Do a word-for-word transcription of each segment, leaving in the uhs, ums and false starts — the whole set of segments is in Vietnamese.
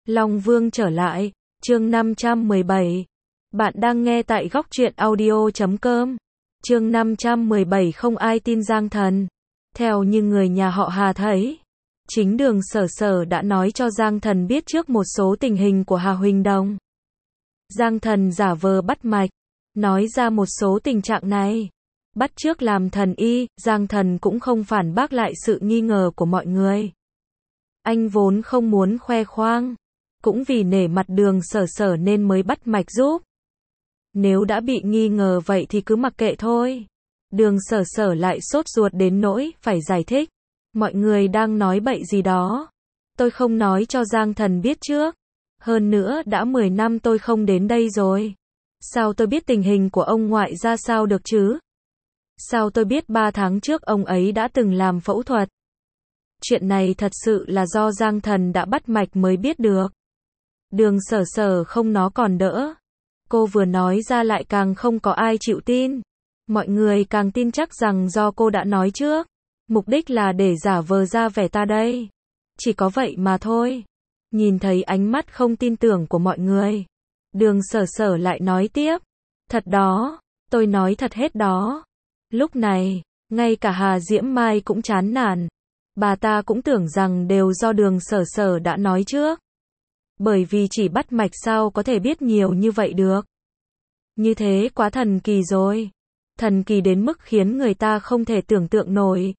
Long Vương trở lại, chương năm trăm mười bảy. Bạn đang nghe tại góc truyện audio chấm com. Chương năm trăm mười bảy không ai tin Giang Thần. Theo như người nhà họ Hà thấy, chính Đường Sở Sở đã nói cho Giang Thần biết trước một số tình hình của Hà Huỳnh Đồng. Giang Thần giả vờ bắt mạch, nói ra một số tình trạng này. Bắt chước làm thần y, Giang Thần cũng không phản bác lại sự nghi ngờ của mọi người. Anh vốn không muốn khoe khoang, cũng vì nể mặt Đường Sở Sở nên mới bắt mạch giúp. Nếu đã bị nghi ngờ vậy thì cứ mặc kệ thôi. Đường Sở Sở lại sốt ruột đến nỗi phải giải thích. Mọi người đang nói bậy gì đó. Tôi không nói cho Giang Thần biết trước. Hơn nữa đã mười năm tôi không đến đây rồi. Sao tôi biết tình hình của ông ngoại ra sao được chứ? Sao tôi biết ba tháng trước ông ấy đã từng làm phẫu thuật? Chuyện này thật sự là do Giang Thần đã bắt mạch mới biết được. Đường Sở Sở không nó còn đỡ. Cô vừa nói ra lại càng không có ai chịu tin. Mọi người càng tin chắc rằng do cô đã nói trước. Mục đích là để giả vờ ra vẻ ta đây. Chỉ có vậy mà thôi. Nhìn thấy ánh mắt không tin tưởng của mọi người, Đường Sở Sở lại nói tiếp. Thật đó, tôi nói thật hết đó. Lúc này, ngay cả Hà Diễm Mai cũng chán nản. Bà ta cũng tưởng rằng đều do Đường Sở Sở đã nói trước. Bởi vì chỉ bắt mạch sao có thể biết nhiều như vậy được. Như thế quá thần kỳ rồi. Thần kỳ đến mức khiến người ta không thể tưởng tượng nổi.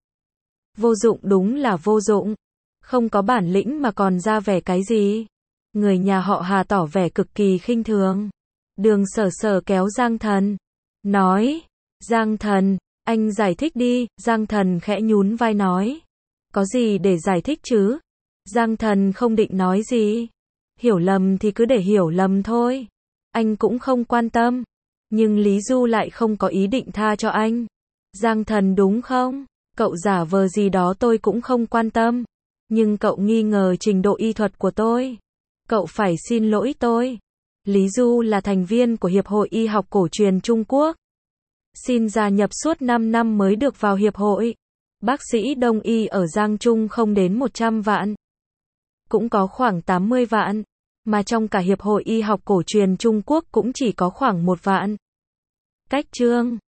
Vô dụng đúng là vô dụng. Không có bản lĩnh mà còn ra vẻ cái gì. Người nhà họ Hà tỏ vẻ cực kỳ khinh thường. Đường Sở Sở kéo Giang Thần. Nói, Giang Thần, anh giải thích đi. Giang Thần khẽ nhún vai nói. Có gì để giải thích chứ? Giang Thần không định nói gì. Hiểu lầm thì cứ để hiểu lầm thôi. Anh cũng không quan tâm. Nhưng Lý Du lại không có ý định tha cho anh. Giang Thần đúng không? Cậu giả vờ gì đó tôi cũng không quan tâm. Nhưng cậu nghi ngờ trình độ y thuật của tôi. Cậu phải xin lỗi tôi. Lý Du là thành viên của Hiệp hội Y học cổ truyền Trung Quốc. Xin gia nhập suốt năm năm mới được vào hiệp hội. Bác sĩ đông y ở Giang Trung không đến một trăm vạn. Cũng có khoảng tám mươi vạn. Mà trong cả Hiệp hội Y học cổ truyền Trung Quốc cũng chỉ có khoảng một vạn. Cách chương